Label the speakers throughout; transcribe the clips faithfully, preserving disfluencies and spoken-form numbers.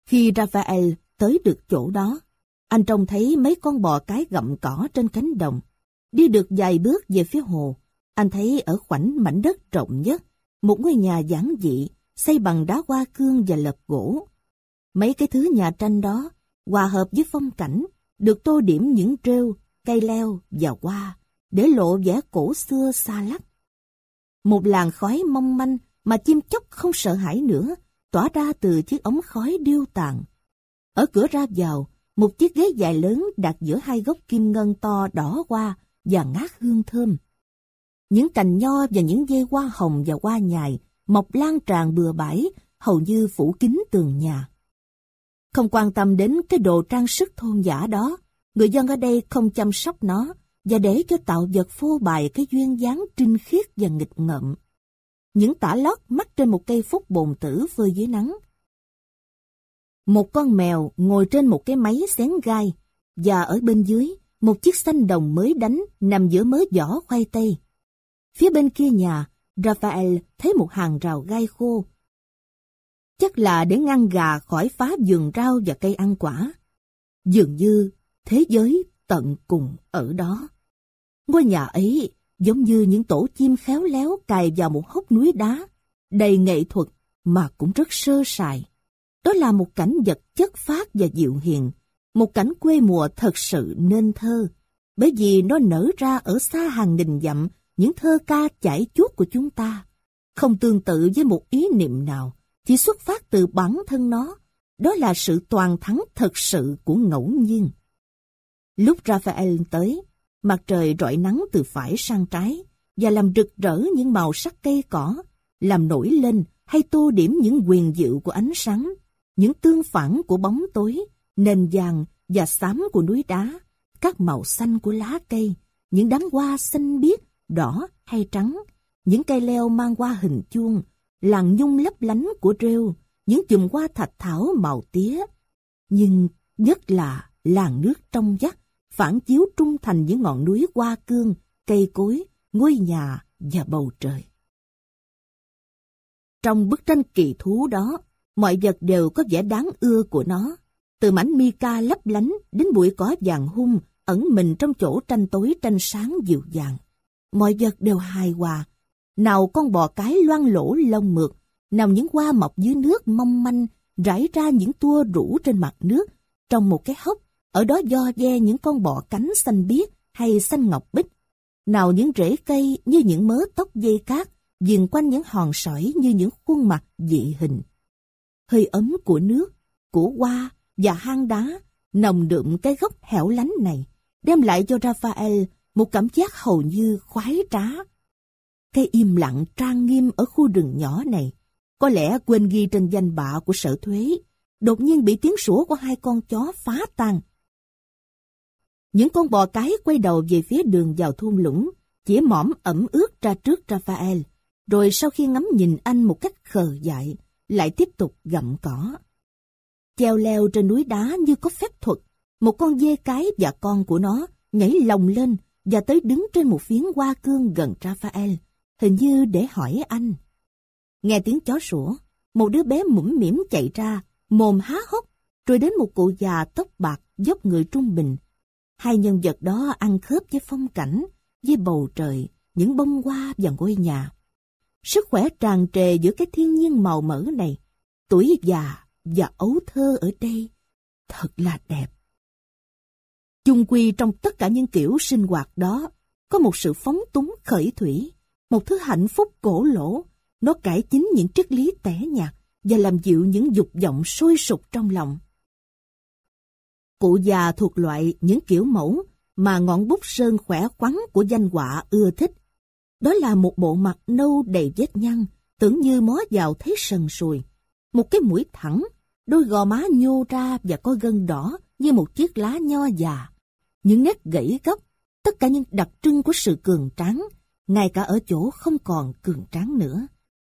Speaker 1: Khi Raphael tới được chỗ đó, anh trông thấy mấy con bò cái gặm cỏ trên cánh đồng. Đi được vài bước về phía hồ, anh thấy ở khoảnh mảnh đất rộng nhất, một ngôi nhà giản dị, xây bằng đá hoa cương và lợp gỗ. Mấy cái thứ nhà tranh đó, hòa hợp với phong cảnh, được tô điểm những rêu, cây leo và hoa, để lộ vẻ cổ xưa xa lắc. Một làn khói mong manh mà chim chóc không sợ hãi nữa, tỏa ra từ chiếc ống khói điêu tàn. Ở cửa ra vào, một chiếc ghế dài lớn đặt giữa hai gốc kim ngân to đỏ hoa và ngát hương thơm. Những cành nho và những dây hoa hồng và hoa nhài mọc lan tràn bừa bãi, hầu như phủ kín tường nhà. Không quan tâm đến cái đồ trang sức thôn dã đó, người dân ở đây không chăm sóc nó và để cho tạo vật phô bày cái duyên dáng trinh khiết và nghịch ngợm. Những tả lót mắc trên một cây phúc bồn tử phơi dưới nắng. Một con mèo ngồi trên một cái máy xén gai, và ở bên dưới, một chiếc xanh đồng mới đánh nằm giữa mớ vỏ khoai tây. Phía bên kia nhà, Raphael thấy một hàng rào gai khô. Chắc là để ngăn gà khỏi phá vườn rau và cây ăn quả. Dường như thế giới tận cùng ở đó. Ngôi nhà ấy giống như những tổ chim khéo léo cài vào một hốc núi đá, đầy nghệ thuật mà cũng rất sơ sài. Đó là một cảnh vật chất phác và dịu hiền, một cảnh quê mùa thật sự nên thơ, bởi vì nó nở ra ở xa hàng nghìn dặm những thơ ca chảy chuốt của chúng ta, không tương tự với một ý niệm nào, chỉ xuất phát từ bản thân nó, đó là sự toàn thắng thật sự của ngẫu nhiên. Lúc Raphael tới, mặt trời rọi nắng từ phải sang trái và làm rực rỡ những màu sắc cây cỏ, làm nổi lên hay tô điểm những huyền diệu của ánh sáng, những tương phản của bóng tối, nền vàng và xám của núi đá, các màu xanh của lá cây, những đám hoa xanh biếc, đỏ hay trắng, những cây leo mang hoa hình chuông, làn nhung lấp lánh của rêu, những chùm hoa thạch thảo màu tía. Nhưng nhất là làn nước trong vắt, phản chiếu trung thành những ngọn núi hoa cương, cây cối, ngôi nhà và bầu trời. Trong bức tranh kỳ thú đó, mọi vật đều có vẻ đáng ưa của nó, từ mảnh mica lấp lánh đến bụi cỏ vàng hung ẩn mình trong chỗ tranh tối tranh sáng dịu dàng. Mọi vật đều hài hòa, nào con bò cái loang lỗ lông mượt, nào những hoa mọc dưới nước mong manh rải ra những tua rủ trên mặt nước, trong một cái hốc, ở đó do ve những con bọ cánh xanh biếc hay xanh ngọc bích, nào những rễ cây như những mớ tóc dây cát viền quanh những hòn sỏi như những khuôn mặt dị hình. Hơi ấm của nước, của hoa và hang đá nồng đượm cái gốc hẻo lánh này đem lại cho Raphael một cảm giác hầu như khoái trá. Cái im lặng trang nghiêm ở khu rừng nhỏ này, có lẽ quên ghi trên danh bạ của sở thuế, đột nhiên bị tiếng sủa của hai con chó phá tan. Những con bò cái quay đầu về phía đường vào thung lũng, chĩa mõm ẩm ướt ra trước Raphael, rồi sau khi ngắm nhìn anh một cách khờ dại, lại tiếp tục gặm cỏ. Treo leo trên núi đá như có phép thuật, một con dê cái và con của nó nhảy lồng lên và tới đứng trên một phiến hoa cương gần Raphael, hình như để hỏi anh. Nghe tiếng chó sủa, một đứa bé mũm mĩm chạy ra, mồm há hốc, rồi đến một cụ già tóc bạc dốc người trung bình. Hai nhân vật đó ăn khớp với phong cảnh, với bầu trời, những bông hoa và ngôi nhà. Sức khỏe tràn trề giữa cái thiên nhiên màu mỡ này, tuổi già và ấu thơ ở đây thật là đẹp. Chung quy trong tất cả những kiểu sinh hoạt đó, có một sự phóng túng khởi thủy, một thứ hạnh phúc cổ lỗ. Nó cải chính những triết lý tẻ nhạt và làm dịu những dục vọng sôi sục trong lòng. Cụ già thuộc loại những kiểu mẫu mà ngọn bút sơn khỏe khoắn của danh họa ưa thích. Đó là một bộ mặt nâu đầy vết nhăn, tưởng như mó vào thấy sần sùi. Một cái mũi thẳng, đôi gò má nhô ra và có gân đỏ như một chiếc lá nho già. Những nét gãy góc, tất cả những đặc trưng của sự cường tráng, ngay cả ở chỗ không còn cường tráng nữa.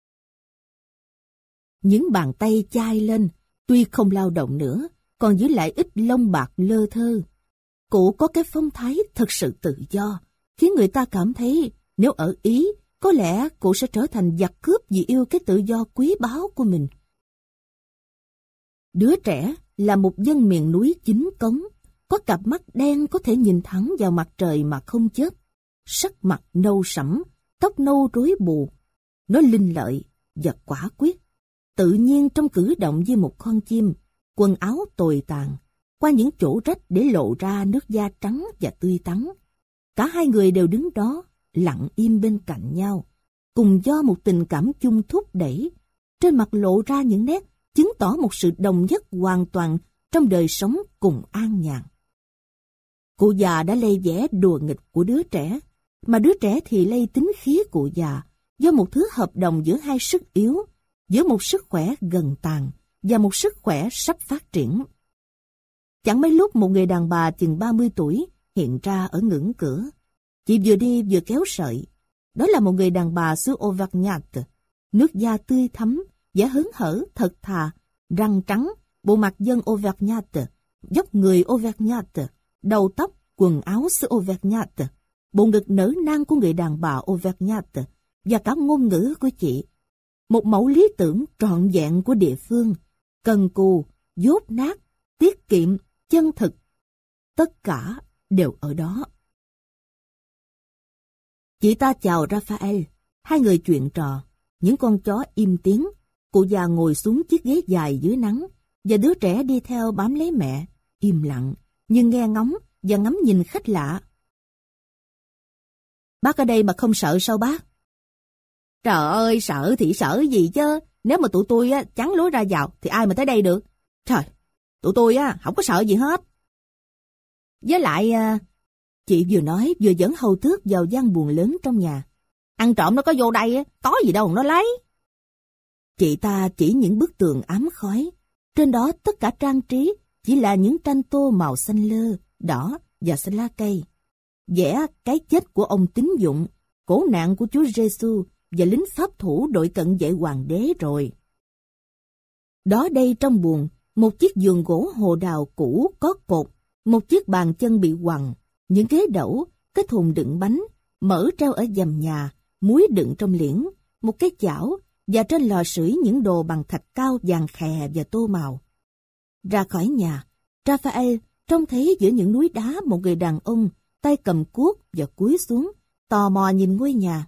Speaker 1: Những bàn tay chai lên, tuy không lao động nữa, còn giữ lại ít lông bạc lơ thơ. Cụ có cái phong thái thật sự tự do, khiến người ta cảm thấy nếu ở Ý, có lẽ cụ sẽ trở thành giặc cướp vì yêu cái tự do quý báu của mình. Đứa trẻ là một dân miền núi chính cống, có cặp mắt đen có thể nhìn thẳng vào mặt trời mà không chớp, sắc mặt nâu sẫm, tóc nâu rối bù. Nó linh lợi và quả quyết, tự nhiên trong cử động như một con chim, quần áo tồi tàn, qua những chỗ rách để lộ ra nước da trắng và tươi tắn. Cả hai người đều đứng đó, lặng im bên cạnh nhau, cùng do một tình cảm chung thúc đẩy, trên mặt lộ ra những nét chứng tỏ một sự đồng nhất hoàn toàn trong đời sống cùng an nhàn. Cụ già đã lây vẻ đùa nghịch của đứa trẻ, mà đứa trẻ thì lây tính khí cụ già, do một thứ hợp đồng giữa hai sức yếu, giữa một sức khỏe gần tàn và một sức khỏe sắp phát triển. Chẳng mấy lúc một người đàn bà chừng ba mươi tuổi hiện ra ở ngưỡng cửa. Chị vừa đi vừa kéo sợi. Đó là một người đàn bà xứ Auvergnat, nước da tươi thắm, vẻ hớn hở, thật thà, răng trắng, bộ mặt dân Auvergnat, dốc người Auvergnat, đầu tóc, quần áo xứ Auvergnat, bộ ngực nở nang của người đàn bà Auvergnat và cả ngôn ngữ của chị. Một mẫu lý tưởng trọn vẹn của địa phương, cần cù, dốt nát, tiết kiệm, chân thực. Tất cả đều ở đó. Chị ta chào Raphael, hai người chuyện trò, những con chó im tiếng. Cụ già ngồi xuống chiếc ghế dài dưới nắng, và đứa trẻ đi theo bám lấy mẹ, im lặng, nhưng nghe ngóng và ngắm nhìn khách lạ. Bác ở đây mà không sợ sao bác? Trời ơi, sợ thì sợ gì chứ, nếu mà tụi tôi á chắn lối ra vào thì ai mà tới đây được. Trời, tụi tôi á không có sợ gì hết. Với lại, chị vừa nói vừa dẫn hầu tước vào gian buồng lớn trong nhà. Ăn trộm nó có vô đây á, có gì đâu nó lấy. Chị ta chỉ những bức tường ám khói, trên đó tất cả trang trí chỉ là những tranh tô màu xanh lơ, đỏ và xanh lá cây. Vẽ cái chết của ông Tín Dụng, cổ nạn của Chúa Giêsu và lính pháp thủ đội cận vệ hoàng đế rồi. Đó đây trong buồng, một chiếc giường gỗ hồ đào cũ có cột, một chiếc bàn chân bị quằn, những ghế đẩu, cái thùng đựng bánh, mỡ treo ở dầm nhà, muối đựng trong liễn, một cái chảo, và trên lò sưởi những đồ bằng thạch cao vàng khè và tô màu. Ra khỏi nhà, Raphael trông thấy giữa những núi đá một người đàn ông, tay cầm cuốc và cúi xuống, tò mò nhìn ngôi nhà.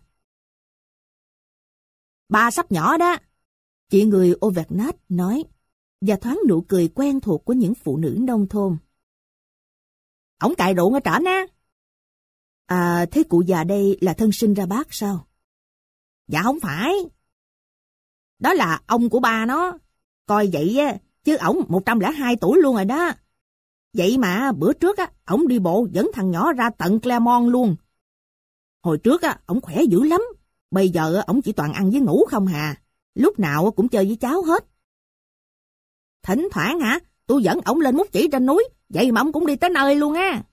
Speaker 1: Ba sắp nhỏ đó, chị người Auvergnat nói, và thoáng nụ cười quen thuộc của những phụ nữ nông thôn. Ổng cài ruộng ở trển á. À, thế cụ già đây là thân sinh ra bác sao? Dạ không phải. Đó là ông của ba nó. Coi vậy á, chứ ổng một trăm lẻ hai tuổi luôn rồi đó. Vậy mà bữa trước á, ổng đi bộ dẫn thằng nhỏ ra tận Clermont luôn. Hồi trước á, ổng khỏe dữ lắm. Bây giờ ổng chỉ toàn ăn với ngủ không hà. Lúc nào cũng chơi với cháu hết. Thỉnh thoảng hả, tôi dẫn ổng lên múc chỉ trên núi, vậy mà ổng cũng đi tới nơi luôn á.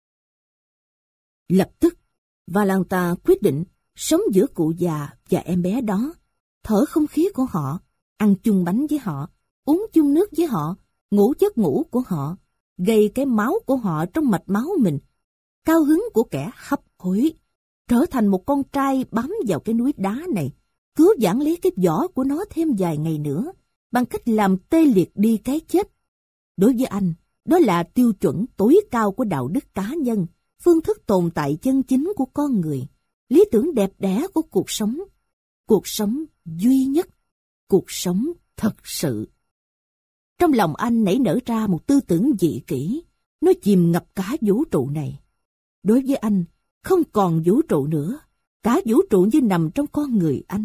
Speaker 1: Lập tức, Valentine quyết định sống giữa cụ già và em bé đó, thở không khí của họ, ăn chung bánh với họ, uống chung nước với họ, ngủ giấc ngủ của họ, gây cái máu của họ trong mạch máu mình. Cao hứng của kẻ hấp hối, trở thành một con trai bám vào cái núi đá này, cứu vãn lấy cái vỏ của nó thêm vài ngày nữa, bằng cách làm tê liệt đi cái chết. Đối với anh, đó là tiêu chuẩn tối cao của đạo đức cá nhân, phương thức tồn tại chân chính của con người, lý tưởng đẹp đẽ của cuộc sống, cuộc sống duy nhất, cuộc sống thật sự. Trong lòng anh nảy nở ra một tư tưởng dị kỷ, nó chìm ngập cả vũ trụ này. Đối với anh, không còn vũ trụ nữa, cả vũ trụ như nằm trong con người anh.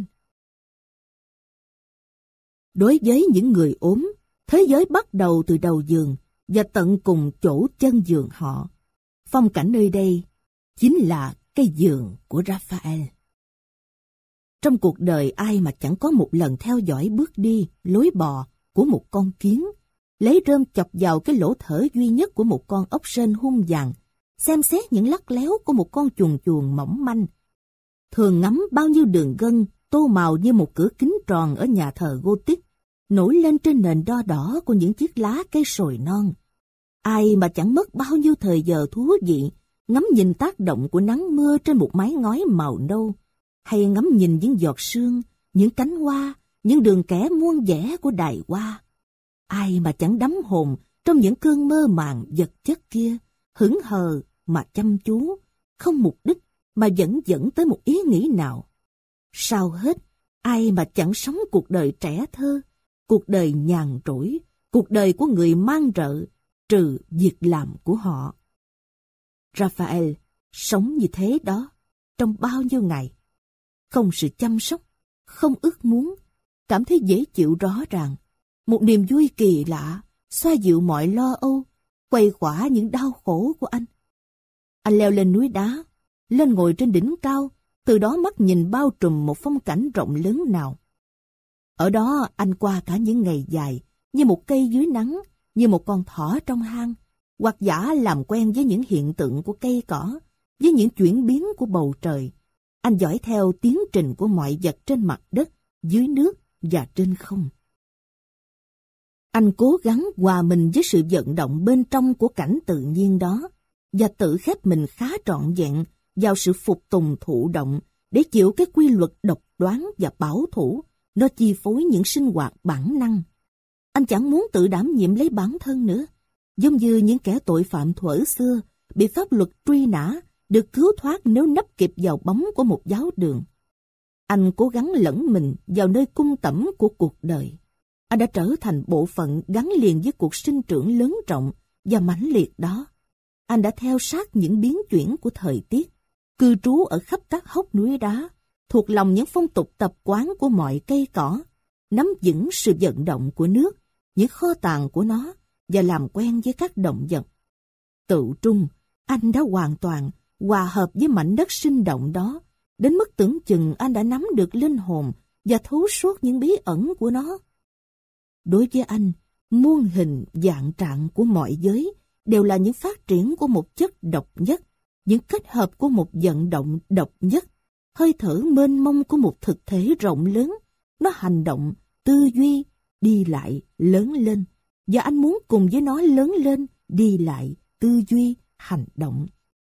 Speaker 1: Đối với những người ốm, thế giới bắt đầu từ đầu giường và tận cùng chỗ chân giường họ. Phong cảnh nơi đây chính là cái giường của Raphael. Trong cuộc đời ai mà chẳng có một lần theo dõi bước đi, lối bò của một con kiến, lấy rơm chọc vào cái lỗ thở duy nhất của một con ốc sên hung dằn, xem xét những lắt léo của một con chuồn chuồn mỏng manh. Thường ngắm bao nhiêu đường gân tô màu như một cửa kính tròn ở nhà thờ Gothic, nổi lên trên nền đo đỏ của những chiếc lá cây sồi non. Ai mà chẳng mất bao nhiêu thời giờ thú vị ngắm nhìn tác động của nắng mưa trên một mái ngói màu nâu, hay ngắm nhìn những giọt sương, những cánh hoa, những đường kẻ muôn vẻ của đài hoa. Ai mà chẳng đắm hồn trong những cơn mơ màng vật chất kia, hững hờ mà chăm chú, không mục đích mà vẫn dẫn tới một ý nghĩ nào. Sau hết, ai mà chẳng sống cuộc đời trẻ thơ, cuộc đời nhàn rỗi, cuộc đời của người mang rợ, trừ việc làm của họ. Raphael sống như thế đó trong bao nhiêu ngày. Không sự chăm sóc, không ước muốn, cảm thấy dễ chịu rõ ràng. Một niềm vui kỳ lạ, xoa dịu mọi lo âu, quay khỏa những đau khổ của anh. Anh leo lên núi đá, lên ngồi trên đỉnh cao, từ đó mắt nhìn bao trùm một phong cảnh rộng lớn nào. Ở đó anh qua cả những ngày dài, như một cây dưới nắng, như một con thỏ trong hang, hoặc giả làm quen với những hiện tượng của cây cỏ, với những chuyển biến của bầu trời. Anh dõi theo tiến trình của mọi vật trên mặt đất, dưới nước và trên không. Anh cố gắng hòa mình với sự vận động bên trong của cảnh tự nhiên đó, và tự khép mình khá trọn vẹn vào sự phục tùng thụ động để chịu cái quy luật độc đoán và bảo thủ nó chi phối những sinh hoạt bản năng. Anh chẳng muốn tự đảm nhiệm lấy bản thân nữa, giống như những kẻ tội phạm thuở xưa bị pháp luật truy nã được cứu thoát nếu nấp kịp vào bóng của một giáo đường. Anh cố gắng lẫn mình vào nơi cung tẩm của cuộc đời. Anh đã trở thành bộ phận gắn liền với cuộc sinh trưởng lớn rộng và mãnh liệt đó. Anh đã theo sát những biến chuyển của thời tiết, cư trú ở khắp các hốc núi đá, thuộc lòng những phong tục tập quán của mọi cây cỏ, nắm vững sự vận động của nước, những kho tàng của nó, và làm quen với các động vật. Tự trung, anh đã hoàn toàn hòa hợp với mảnh đất sinh động đó, đến mức tưởng chừng anh đã nắm được linh hồn và thấu suốt những bí ẩn của nó. Đối với anh, muôn hình vạn trạng của mọi giới đều là những phát triển của một chất độc nhất, những kết hợp của một vận động độc nhất, hơi thở mênh mông của một thực thể rộng lớn. Nó hành động, tư duy, đi lại, lớn lên, và anh muốn cùng với nó lớn lên, đi lại, tư duy, hành động.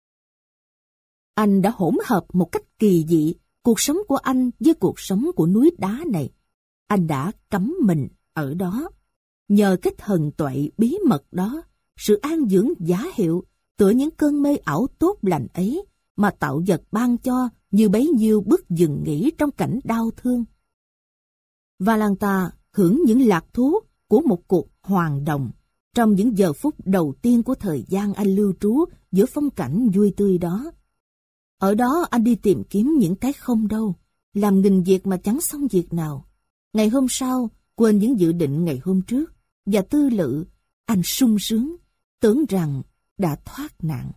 Speaker 1: Anh đã hỗn hợp một cách kỳ dị cuộc sống của anh với cuộc sống của núi đá này. Anh đã cắm mình ở đó. Nhờ cái thần tuệ bí mật đó, sự an dưỡng giá hiệu, tựa những cơn mê ảo tốt lành ấy mà tạo vật ban cho như bấy nhiêu bước dừng nghỉ trong cảnh đau thương. Valanta hưởng những lạc thú của một cuộc hoàng đồng trong những giờ phút đầu tiên của thời gian anh lưu trú giữa phong cảnh vui tươi đó. Ở đó anh đi tìm kiếm những cái không đâu, làm nghìn việc mà chẳng xong việc nào. Ngày hôm sau, quên những dự định ngày hôm trước, và tư lự, anh sung sướng, tưởng rằng đã thoát nạn.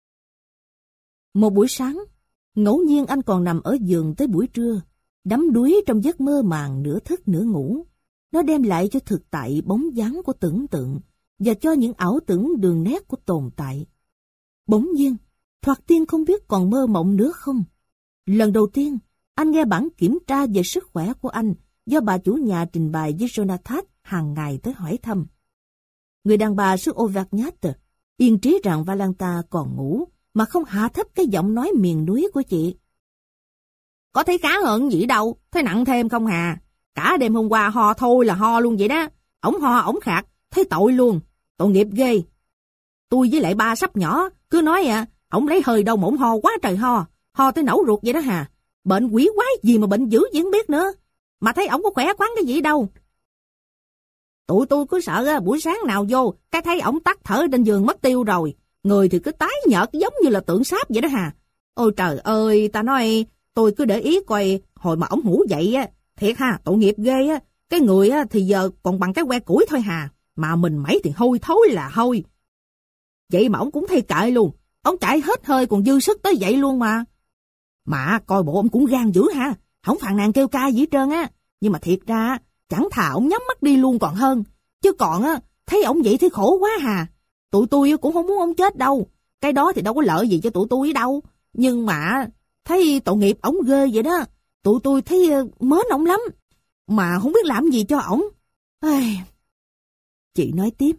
Speaker 1: Một buổi sáng, ngẫu nhiên anh còn nằm ở giường tới buổi trưa, đắm đuối trong giấc mơ màng nửa thức nửa ngủ. Nó đem lại cho thực tại bóng dáng của tưởng tượng, và cho những ảo tưởng đường nét của tồn tại. Bỗng nhiên, Thoạt Tiên không biết còn mơ mộng nữa không. Lần đầu tiên, anh nghe bản kiểm tra về sức khỏe của anh do bà chủ nhà trình bày với Jonathan hàng ngày tới hỏi thăm. Người đàn bà xứ Auvergnat yên trí rằng Valenta còn ngủ, mà không hạ thấp cái giọng nói miền núi của chị. Có thấy khá hơn gì đâu, thấy nặng thêm không hà. Cả đêm hôm qua ho thôi là ho luôn vậy đó. Ổng ho, ổng khạc, thấy tội luôn. Tội nghiệp ghê. Tôi với lại ba sắp nhỏ, cứ nói à, ổng lấy hơi đâu mà ổng ho quá trời ho. Ho tới nổ ruột vậy đó hà. Bệnh quỷ quái gì mà bệnh dữ gì không biết nữa. Mà thấy ổng có khỏe khoắn cái gì đâu. Tụi tôi cứ sợ à, buổi sáng nào vô, cái thấy ổng tắt thở trên giường mất tiêu rồi. Người thì cứ tái nhợt giống như là tượng sáp vậy đó hà. Ôi trời ơi, ta nói, tôi cứ để ý coi hồi mà ổng ngủ dậy á, thiệt ha, tội nghiệp ghê á. Cái người á thì giờ còn bằng cái que củi thôi hà, mà mình mẩy thì hôi thối là hôi. Vậy mà ổng cũng thay kệ luôn, ổng chạy hết hơi còn dư sức tới vậy luôn mà. Mà coi bộ ổng cũng gan dữ ha, không phàn nàn kêu ca gì hết trơn á. Nhưng mà thiệt ra, chẳng thà ổng nhắm mắt đi luôn còn hơn. Chứ còn á, thấy ổng vậy thì khổ quá hà. Tụi tôi cũng không muốn ổng chết đâu. Cái đó thì đâu có lợi gì cho tụi tôi đâu. Nhưng mà thấy tội nghiệp ổng ghê vậy đó. Tụi tôi thấy mến ổng lắm. Mà không biết làm gì cho ổng. Ai... Chị nói tiếp.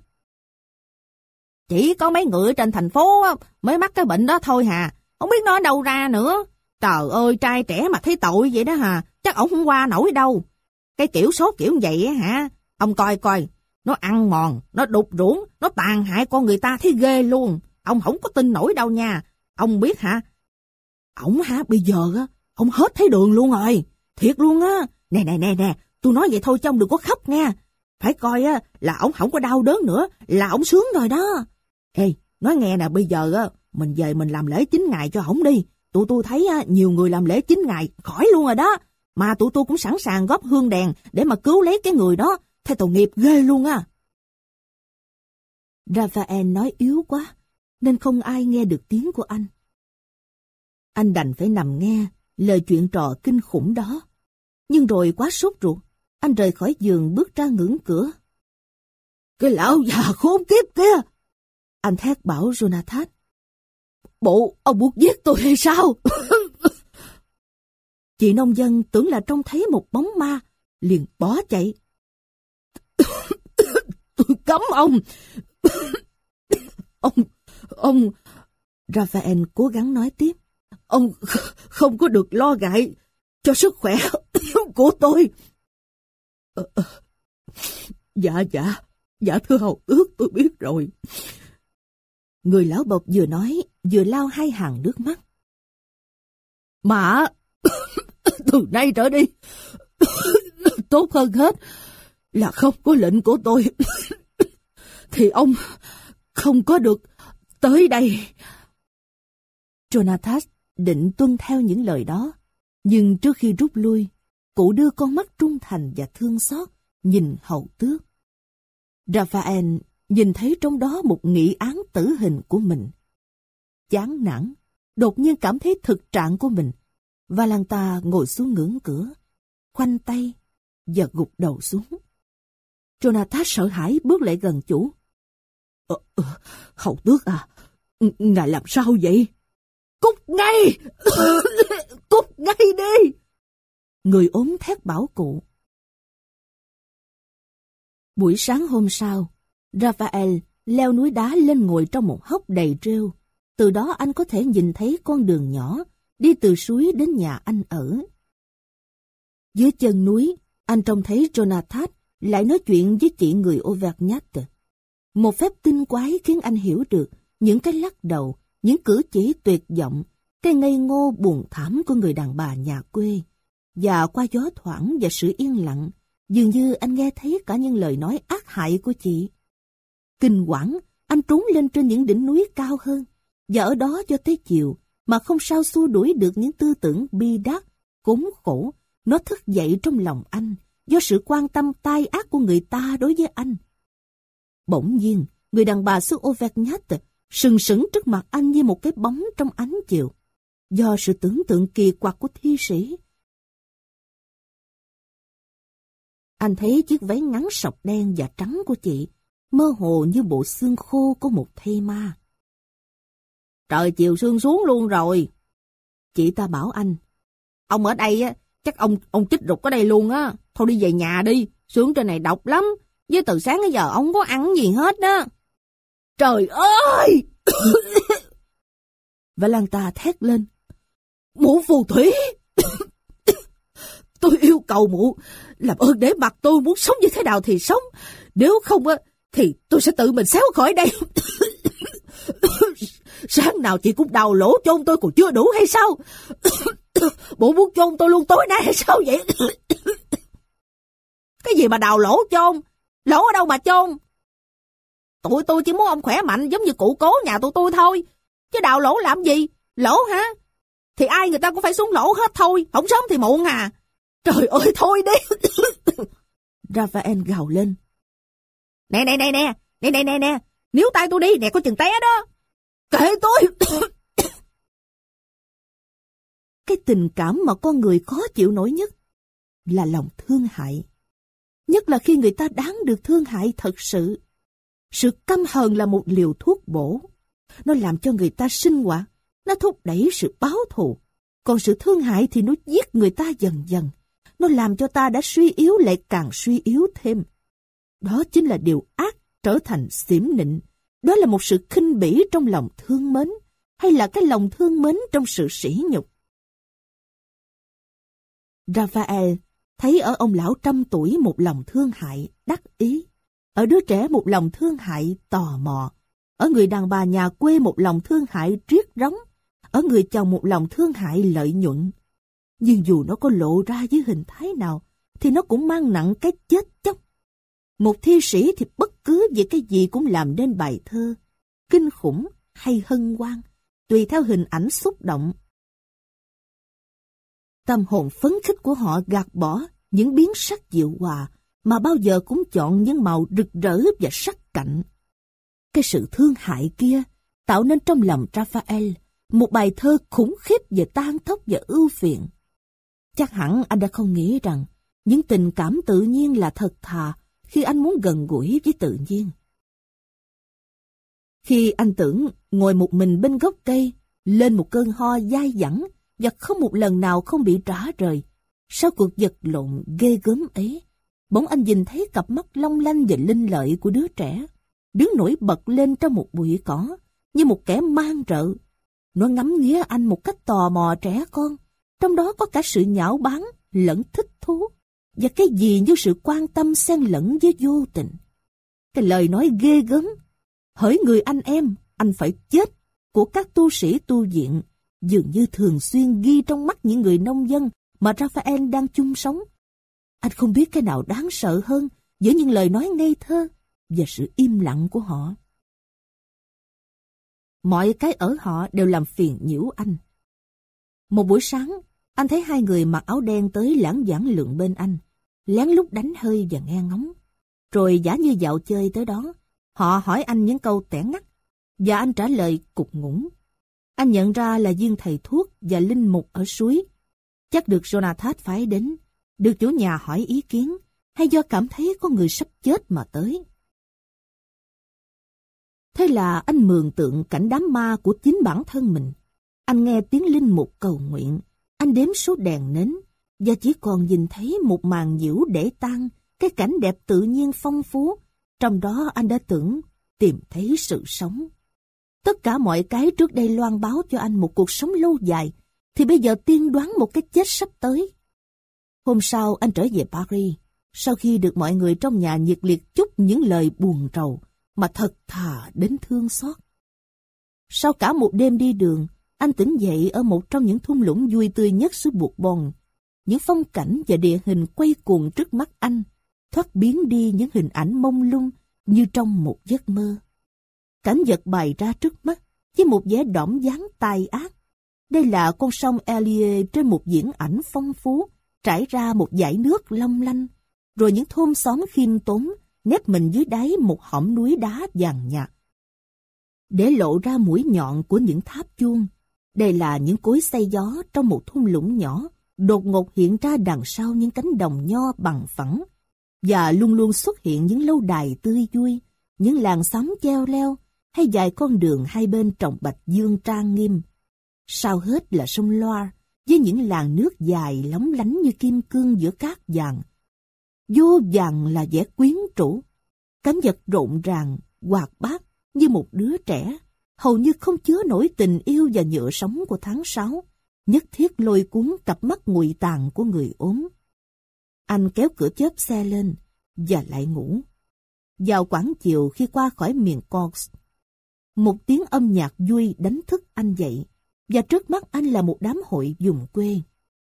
Speaker 1: Chỉ có mấy người trên thành phố mới mắc cái bệnh đó thôi hà. Không biết nó ở đâu ra nữa. Trời ơi, trai trẻ mà thấy tội vậy đó hà. Chắc ổng không qua nổi đâu. Cái kiểu số kiểu vậy á hả. Ông coi coi. Nó ăn mòn, nó đục ruỗng, nó tàn hại con người ta thấy ghê luôn. Ông không có tin nổi đâu nha. Ông biết hả? Ổng hả, bây giờ á, ông hết thấy đường luôn rồi. Thiệt luôn á. Nè nè nè nè, tôi nói vậy thôi chứ ông đừng có khóc nha. Phải coi á, là ổng không có đau đớn nữa, là ổng sướng rồi đó. Ê, nói nghe nè, bây giờ á, mình về mình làm lễ chín ngày cho ổng đi. Tụi tôi thấy á, nhiều người làm lễ chín ngày khỏi luôn rồi đó. Mà tụi tôi cũng sẵn sàng góp hương đèn để mà cứu lấy cái người đó. Thấy tội nghiệp ghê luôn á. Raphael nói yếu quá, nên không ai nghe được tiếng của anh. Anh đành phải nằm nghe lời chuyện trò kinh khủng đó. Nhưng rồi quá sốt ruột, anh rời khỏi giường bước ra ngưỡng cửa. Cái lão già khốn kiếp kia! Anh thét bảo Jonathan. Bộ ông muốn giết tôi hay sao? Chị nông dân tưởng là trông thấy một bóng ma, liền bỏ chạy. Tôi cấm ông! Ông, ông... Raphael cố gắng nói tiếp. Ông không có được lo ngại cho sức khỏe của tôi. Ờ, dạ, dạ, dạ thưa hầu tước, tôi biết rồi. Người lão bộc vừa nói, vừa lau hai hàng nước mắt. Mà, từ nay trở đi, tốt hơn hết là không có lệnh của tôi, thì ông không có được tới đây. Jonathan định tuân theo những lời đó, nhưng trước khi rút lui, cụ đưa con mắt trung thành và thương xót nhìn hầu tước. Raphael nhìn thấy trong đó một nghị án tử hình của mình. Chán nản, đột nhiên cảm thấy thực trạng của mình, và làng ta ngồi xuống ngưỡng cửa, khoanh tay và gục đầu xuống. Jonathan sợ hãi bước lại gần chủ. Ờ, ờ, hầu tước à, ngài làm sao vậy? Cút ngay! Cút ngay đi! Người ốm thét bảo cụ. Buổi sáng hôm sau, Raphael leo núi đá lên ngồi trong một hốc đầy rêu. Từ đó anh có thể nhìn thấy con đường nhỏ đi từ suối đến nhà anh ở. Dưới chân núi, anh trông thấy Jonathan lại nói chuyện với chị người Auvergnat. Một phép tinh quái khiến anh hiểu được những cái lắc đầu, những cử chỉ tuyệt vọng, cái ngây ngô buồn thảm của người đàn bà nhà quê. Và qua gió thoảng và sự yên lặng, dường như anh nghe thấy cả những lời nói ác hại của chị. Kinh quản, anh trốn lên trên những đỉnh núi cao hơn, và ở đó cho tới chiều, mà không sao xua đuổi được những tư tưởng bi đát, khốn khổ, nó thức dậy trong lòng anh, do sự quan tâm tai ác của người ta đối với anh. Bỗng nhiên, người đàn bà xứ Auvergnat sừng sững trước mặt anh như một cái bóng trong ánh chiều. Do sự tưởng tượng kỳ quặc của thi sĩ, anh thấy chiếc váy ngắn sọc đen và trắng của chị, mơ hồ như bộ xương khô của một thây ma. Trời chiều sương xuống luôn rồi. Chị ta bảo anh. Ông ở đây á, chắc ông ông chích rụt ở đây luôn á. Thôi đi về nhà đi, sướng trên này độc lắm. Với từ sáng đến giờ ông không có ăn gì hết đó. Trời ơi! Và làng ta thét lên. Mụ phù thủy! Tôi yêu cầu mụ, làm ơn để mặc tôi muốn sống như thế nào thì sống. Nếu không á, thì tôi sẽ tự mình xéo khỏi đây. Sáng nào chị cũng đào lỗ chôn tôi còn chưa đủ hay sao? Bộ muốn chôn tôi luôn tối nay hay sao vậy? Cái gì mà đào lỗ chôn? Lỗ ở đâu mà chôn? Tụi tôi chỉ muốn ông khỏe mạnh giống như cụ cố nhà tụi tôi thôi. Chứ đào lỗ làm gì? Lỗ hả? Thì ai người ta cũng phải xuống lỗ hết thôi. Không sớm thì muộn à. Trời ơi thôi đi. Raphael gào lên. Nè nè nè nè. Nè nè nè nè. Níu tay tôi đi. Nè có chừng té đó. Kệ tôi. Cái tình cảm mà con người khó chịu nổi nhất là lòng thương hại. Nhất là khi người ta đáng được thương hại thật sự. Sự căm hờn là một liều thuốc bổ. Nó làm cho người ta sinh hoạt. Nó thúc đẩy sự báo thù. Còn sự thương hại thì nó giết người ta dần dần. Nó làm cho ta đã suy yếu lại càng suy yếu thêm. Đó chính là điều ác trở thành xỉm nịnh. Đó là một sự khinh bỉ trong lòng thương mến, hay là cái lòng thương mến trong sự sỉ nhục. Raphael thấy ở ông lão trăm tuổi một lòng thương hại, đắc ý. Ở đứa trẻ một lòng thương hại tò mò, ở người đàn bà nhà quê một lòng thương hại triết rống, ở người chồng một lòng thương hại lợi nhuận. Nhưng dù nó có lộ ra dưới hình thái nào, thì nó cũng mang nặng cái chết chóc. Một thi sĩ thì bất cứ về cái gì cũng làm nên bài thơ, kinh khủng hay hân hoan, tùy theo hình ảnh xúc động. Tâm hồn phấn khích của họ gạt bỏ những biến sắc dịu hòa, mà bao giờ cũng chọn những màu rực rỡ và sắc cạnh. Cái sự thương hại kia tạo nên trong lòng Raphael một bài thơ khủng khiếp về tang tóc và ưu phiền. Chắc hẳn anh đã không nghĩ rằng những tình cảm tự nhiên là thật thà khi anh muốn gần gũi với tự nhiên. Khi anh tưởng ngồi một mình bên gốc cây, lên một cơn ho dai dẳng và không một lần nào không bị rã rời, sau cuộc vật lộn ghê gớm ấy, bỗng anh nhìn thấy cặp mắt long lanh và linh lợi của đứa trẻ, đứng nổi bật lên trong một bụi cỏ, như một kẻ man rợ. Nó ngắm nghía anh một cách tò mò trẻ con, trong đó có cả sự nhạo báng lẫn thích thú, và cái gì như sự quan tâm xen lẫn với vô tình. Cái lời nói ghê gớm, hỡi người anh em, anh phải chết, của các tu sĩ tu viện, dường như thường xuyên ghi trong mắt những người nông dân mà Raphael đang chung sống. Anh không biết cái nào đáng sợ hơn giữa những lời nói ngây thơ và sự im lặng của họ. Mọi cái ở họ đều làm phiền nhiễu anh. Một buổi sáng, anh thấy hai người mặc áo đen tới lãng vãng lượn bên anh, lén lút đánh hơi và nghe ngóng. Rồi giả như dạo chơi tới đó, họ hỏi anh những câu tẻ ngắt, và anh trả lời cục ngủng. Anh nhận ra là viên thầy thuốc và linh mục ở suối. Chắc được Jonathan phái đến, được chủ nhà hỏi ý kiến, hay do cảm thấy có người sắp chết mà tới. Thế là anh mường tượng cảnh đám ma của chính bản thân mình. Anh nghe tiếng linh mục cầu nguyện, anh đếm số đèn nến, và chỉ còn nhìn thấy một màn nhiễu để tan cái cảnh đẹp tự nhiên phong phú, trong đó anh đã tưởng tìm thấy sự sống. Tất cả mọi cái trước đây loan báo cho anh một cuộc sống lâu dài, thì bây giờ tiên đoán một cái chết sắp tới. Hôm sau anh trở về Paris, sau khi được mọi người trong nhà nhiệt liệt chúc những lời buồn rầu mà thật thà đến thương xót. Sau cả một đêm đi đường, anh tỉnh dậy ở một trong những thung lũng vui tươi nhất xứ Bourbon. Những phong cảnh và địa hình quay cuồng trước mắt anh, thoát biến đi những hình ảnh mông lung như trong một giấc mơ. Cảnh vật bày ra trước mắt với một vẻ đỏm dáng tai ác. Đây là con sông Elie trên một diễn ảnh phong phú, trải ra một dải nước long lanh, rồi những thôn xóm khiêm tốn nép mình dưới đáy một hõm núi đá vàng nhạt, để lộ ra mũi nhọn của những tháp chuông. Đây là những cối xay gió trong một thung lũng nhỏ, đột ngột hiện ra đằng sau những cánh đồng nho bằng phẳng, và luôn luôn xuất hiện những lâu đài tươi vui, những làng xóm treo leo, hay vài con đường hai bên trồng bạch dương trang nghiêm. Sau hết là sông Loire, với những làn nước dài lóng lánh như kim cương giữa cát vàng. Vô vàn là vẻ quyến rũ, cảnh vật rộn ràng, hoạt bát như một đứa trẻ, hầu như không chứa nổi tình yêu và nhựa sống của tháng sáu, nhất thiết lôi cuốn cặp mắt ngụy tàn của người ốm. Anh kéo cửa chớp xe lên và lại ngủ. Vào khoảng chiều khi qua khỏi miền Corse, một tiếng âm nhạc vui đánh thức anh dậy, và trước mắt anh là một đám hội vùng quê.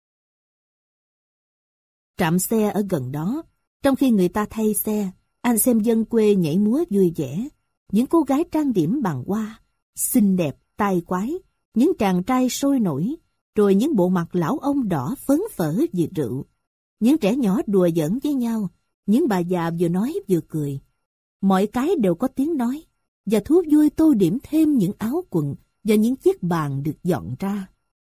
Speaker 1: Trạm xe ở gần đó, trong khi người ta thay xe, anh xem dân quê nhảy múa vui vẻ, những cô gái trang điểm bằng hoa, xinh đẹp, tai quái, những chàng trai sôi nổi, rồi những bộ mặt lão ông đỏ phấn phở vì rượu, những trẻ nhỏ đùa giỡn với nhau, những bà già vừa nói vừa cười. Mọi cái đều có tiếng nói, và thú vui tô điểm thêm những áo quần và những chiếc bàn được dọn ra.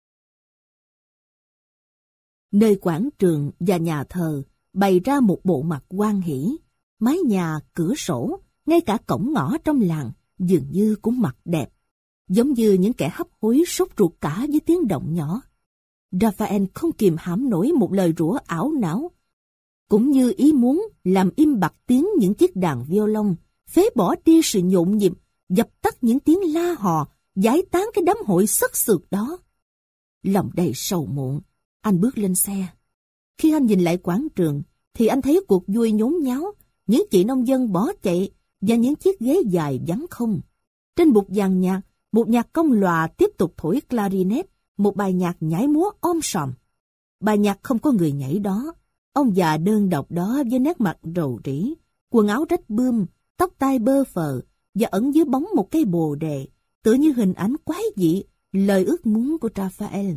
Speaker 1: Nơi quảng trường và nhà thờ bày ra một bộ mặt hoan hỷ, mái nhà, cửa sổ, ngay cả cổng ngõ trong làng dường như cũng mặc đẹp, giống như những kẻ hấp hối sốt ruột cả với tiếng động nhỏ. Raphael không kìm hãm nổi một lời rủa ảo não, cũng như ý muốn làm im bặt tiếng những chiếc đàn violon, phế bỏ đi sự nhộn nhịp, dập tắt những tiếng la hò, giải tán cái đám hội sức sượt đó. Lòng đầy sầu muộn, anh bước lên xe. Khi anh nhìn lại quảng trường, thì anh thấy cuộc vui nhốn nháo, những chị nông dân bỏ chạy và những chiếc ghế dài vắng không. Trên bục dàn nhạc, một nhạc công lòa tiếp tục thổi clarinet, một bài nhạc nhảy múa om sòm. Bài nhạc không có người nhảy đó. Ông già đơn độc đó với nét mặt rầu rĩ, quần áo rách bươm, tóc tai bơ phờ và ẩn dưới bóng một cây bồ đề, tựa như hình ảnh quái dị, lời ước muốn của Raphael.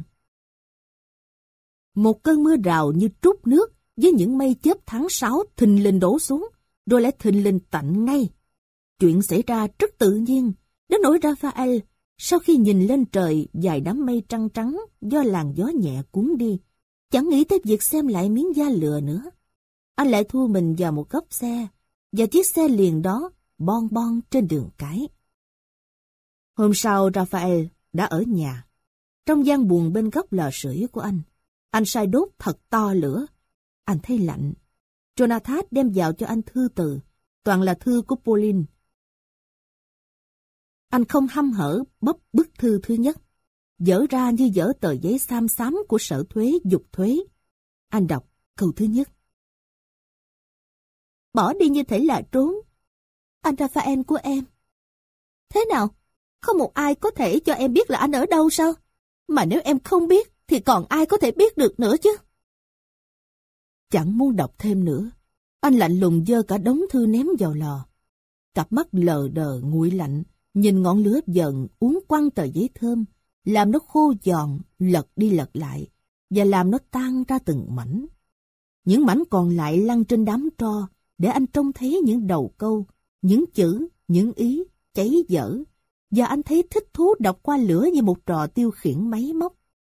Speaker 1: Một cơn mưa rào như trút nước với những mây chớp tháng sáu thình lình đổ xuống, rồi lại thình lình tạnh ngay. Chuyện xảy ra rất tự nhiên, đến nỗi Raphael, sau khi nhìn lên trời vài đám mây trăng trắng do làn gió nhẹ cuốn đi, chẳng nghĩ tới việc xem lại miếng da lừa nữa. Anh lại thu mình vào một góc xe, và chiếc xe liền đó bon bon trên đường cái. Hôm sau Raphael đã ở nhà. Trong gian buồng bên góc lò sưởi của anh, anh sai đốt thật to lửa. Anh thấy lạnh. Jonathan đem vào cho anh thư từ, toàn là thư của Pauline. Anh không hăm hở bóp bức thư thứ nhất, dở ra như dở tờ giấy xám xám của sở thuế dục thuế. Anh đọc câu thứ nhất. Bỏ đi như thể là trốn. Anh Raphael của em. Thế nào? Không một ai có thể cho em biết là anh ở đâu sao? Mà nếu em không biết, thì còn ai có thể biết được nữa chứ? Chẳng muốn đọc thêm nữa. Anh lạnh lùng giơ cả đống thư ném vào lò. Cặp mắt lờ đờ nguội lạnh, nhìn ngọn lửa dần uốn quăng tờ giấy thơm, làm nó khô giòn, lật đi lật lại, và làm nó tan ra từng mảnh. Những mảnh còn lại lăn trên đám tro, để anh trông thấy những đầu câu, những chữ, những ý, cháy dở, và anh thấy thích thú đọc qua lửa như một trò tiêu khiển máy móc.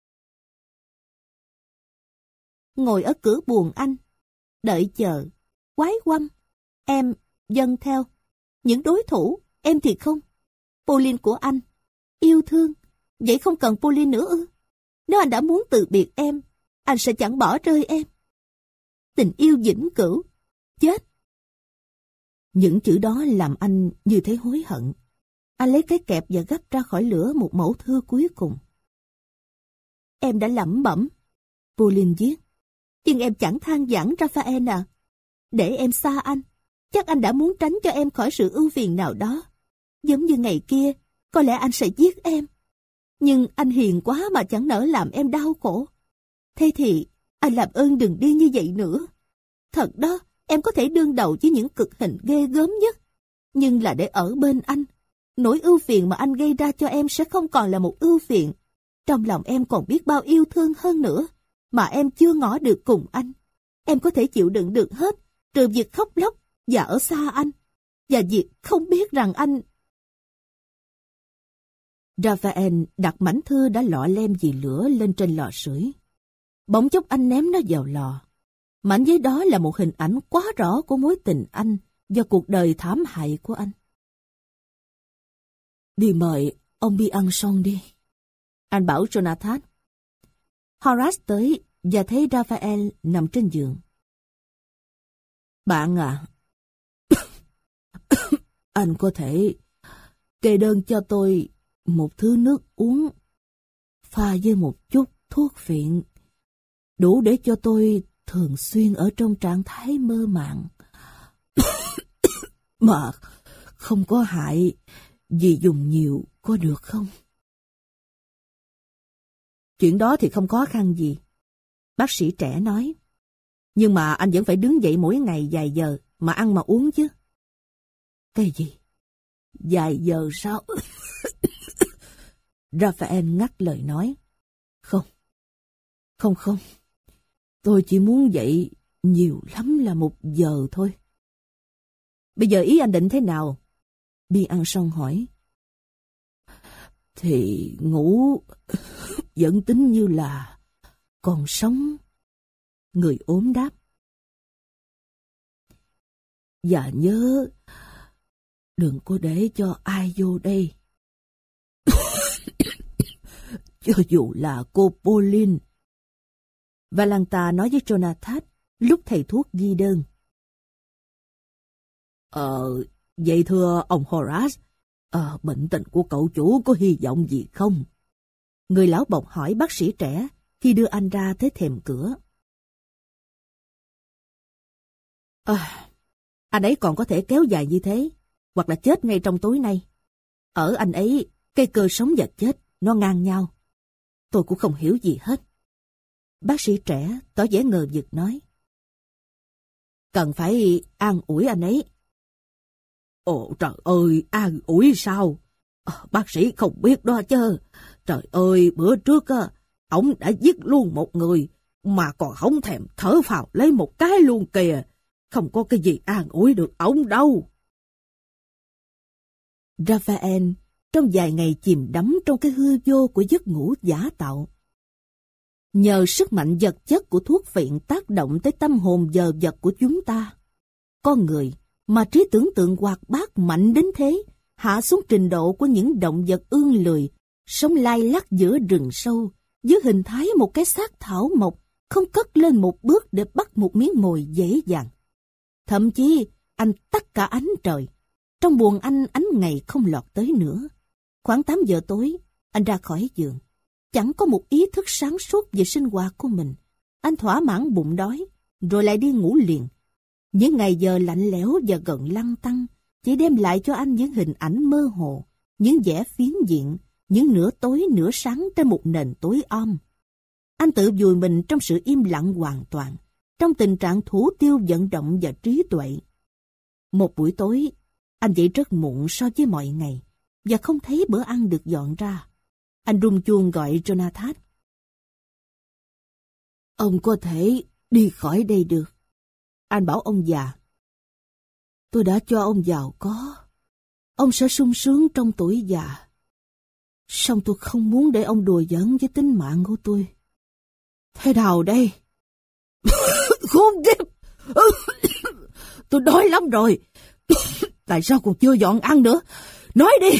Speaker 1: Ngồi ở cửa buồng anh, đợi chờ, quái quăm, em dâng theo. Những đối thủ, em thì không. Pauline của anh, yêu thương, vậy không cần Pauline nữa ư? Nếu anh đã muốn từ biệt em, anh sẽ chẳng bỏ rơi em. Tình yêu vĩnh cửu, chết. Những chữ đó làm anh như thấy hối hận. Anh lấy cái kẹp và gấp ra khỏi lửa một mẩu thư cuối cùng. Em đã lẩm bẩm, Pauline viết, nhưng em chẳng than vãn Raphael à. Để em xa anh, chắc anh đã muốn tránh cho em khỏi sự ưu phiền nào đó. Giống như ngày kia, có lẽ anh sẽ giết em. Nhưng anh hiền quá mà chẳng nỡ làm em đau khổ. Thế thì, anh làm ơn đừng đi như vậy nữa. Thật đó, em có thể đương đầu với những cực hình ghê gớm nhất. Nhưng là để ở bên anh. Nỗi ưu phiền mà anh gây ra cho em sẽ không còn là một ưu phiền. Trong lòng em còn biết bao yêu thương hơn nữa, mà em chưa ngỏ được cùng anh. Em có thể chịu đựng được hết, trừ việc khóc lóc và ở xa anh, và việc không biết rằng anh... Raphael đặt mảnh thư đã lọ lem vì lửa lên trên lò sưởi. Bỗng chốc anh ném nó vào lò. Mảnh giấy đó là một hình ảnh quá rõ của mối tình anh và cuộc đời thảm hại của anh. Đi mời ông đi ăn xong đi. Anh bảo Jonathan. Horace tới và thấy Raphael nằm trên giường. Bạn à, anh có thể kê đơn cho tôi một thứ nước uống pha với một chút thuốc phiện, đủ để cho tôi thường xuyên ở trong trạng thái mơ màng, mà không có hại vì dùng nhiều, có được không? Chuyện đó thì không khó khăn gì, bác sĩ trẻ nói. Nhưng mà anh vẫn phải đứng dậy mỗi ngày vài giờ mà ăn mà uống chứ. Cái gì? Vài giờ sao? Raphael ngắt lời nói. Không, không không, tôi chỉ muốn dậy nhiều lắm là một giờ thôi. Bây giờ ý anh định thế nào? Bi ăn xong hỏi. Thì ngủ vẫn tính như là còn sống. Người ốm đáp. Và nhớ, đừng có để cho ai vô đây. Cho dù là cô Pauline. Valenta nói với Jonathan lúc thầy thuốc ghi đơn. Ờ, vậy thưa ông Horace, ờ, bệnh tình của cậu chủ có hy vọng gì không? Người lão bộc hỏi bác sĩ trẻ khi đưa anh ra tới thềm cửa. À, Anh ấy còn có thể kéo dài như thế, hoặc là chết ngay trong tối nay. Ở anh ấy, cây cơ sống và chết, nó ngang nhau. Tôi cũng không hiểu gì hết. Bác sĩ trẻ tỏ vẻ ngờ vực nói. Cần phải an ủi anh ấy. Ồ trời ơi, an ủi sao? À, bác sĩ không biết đó chứ. Trời ơi, bữa trước á, ổng đã giết luôn một người, mà còn không thèm thở phào lấy một cái luôn kìa. Không có cái gì an ủi được ổng đâu. Raphael trong vài ngày chìm đắm trong cái hư vô của giấc ngủ giả tạo. Nhờ sức mạnh vật chất của thuốc phiện tác động tới tâm hồn dờ vật của chúng ta, con người mà trí tưởng tượng hoạt bát mạnh đến thế, hạ xuống trình độ của những động vật ương lười, sống lai lắc giữa rừng sâu, dưới hình thái một cái xác thảo mộc, không cất lên một bước để bắt một miếng mồi dễ dàng. Thậm chí, anh tắt cả ánh trời. Trong buồng anh, ánh ngày không lọt tới nữa. Khoảng tám giờ tối, anh ra khỏi giường. Chẳng có một ý thức sáng suốt về sinh hoạt của mình. Anh thỏa mãn bụng đói, rồi lại đi ngủ liền. Những ngày giờ lạnh lẽo và gần lăng tăng chỉ đem lại cho anh những hình ảnh mơ hồ, những vẻ phiến diện, những nửa tối nửa sáng trên một nền tối om. Anh tự vùi mình trong sự im lặng hoàn toàn, trong tình trạng thủ tiêu vận động và trí tuệ. Một buổi tối, anh dậy rất muộn so với mọi ngày, và không thấy bữa ăn được dọn ra. Anh rung chuông gọi Jonathan. Ông có thể đi khỏi đây được. Anh bảo ông già. Tôi đã cho ông giàu có. Ông sẽ sung sướng trong tuổi già. Song tôi không muốn để ông đùa giỡn với tính mạng của tôi. Thế nào đây? Khốn kiếp! Tôi đói lắm rồi. Tại sao còn chưa dọn ăn nữa? Nói đi!